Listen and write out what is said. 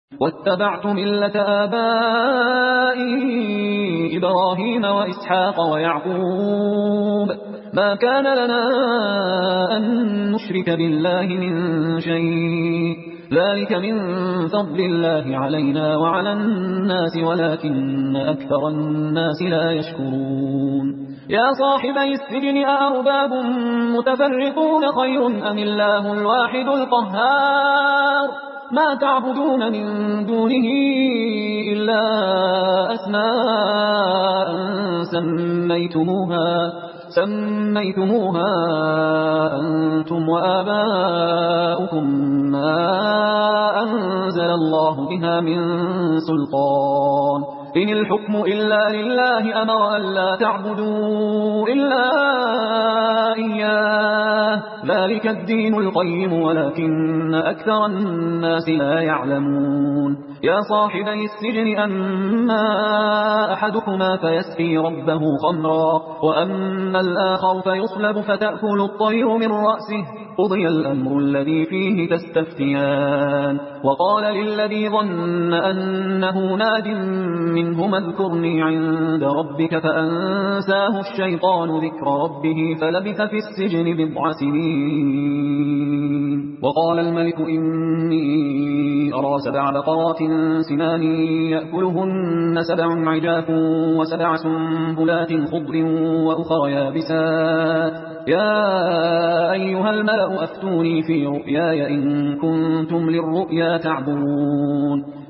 واتبعت ملة آبائي إبراهيم وإسحاق ويعقوب ما كان لنا أن نشرك بالله من شيء ذلك من فضل الله علينا وعلى الناس ولكن أكثر الناس لا يشكرون يا صاحبي السجن أأرباب متفرقون خير أم الله الواحد القهار ما تعبدون من دونه إلا أسماء سميتموها أنتم وآباؤكم ما أنزل الله بها من سلطان إن الحكم إلا لله أمر أن لا تعبدوا إلا إياه ذلك الدين القيم ولكن أكثر الناس لا يعلمون يا صاحبي السجن أما أحدكما فيسقي ربه خمرا وأما الآخر فيصلب فتأكل الطير من رأسه قضي الأمر الذي فيه تستفتيان وقال للذي ظن أنه ناد منهما اذكرني عند ربك فأنساه الشيطان ذكر ربه فلبث في السجن بضع سنين وقال الملك إني أرى 7 بقرات سمان يأكلهن 7 عجاف و7 سنبلات خضر وأخر يابسات يا أيها الملأ أفتوني في رؤياي إن كنتم للرؤيا تعبرون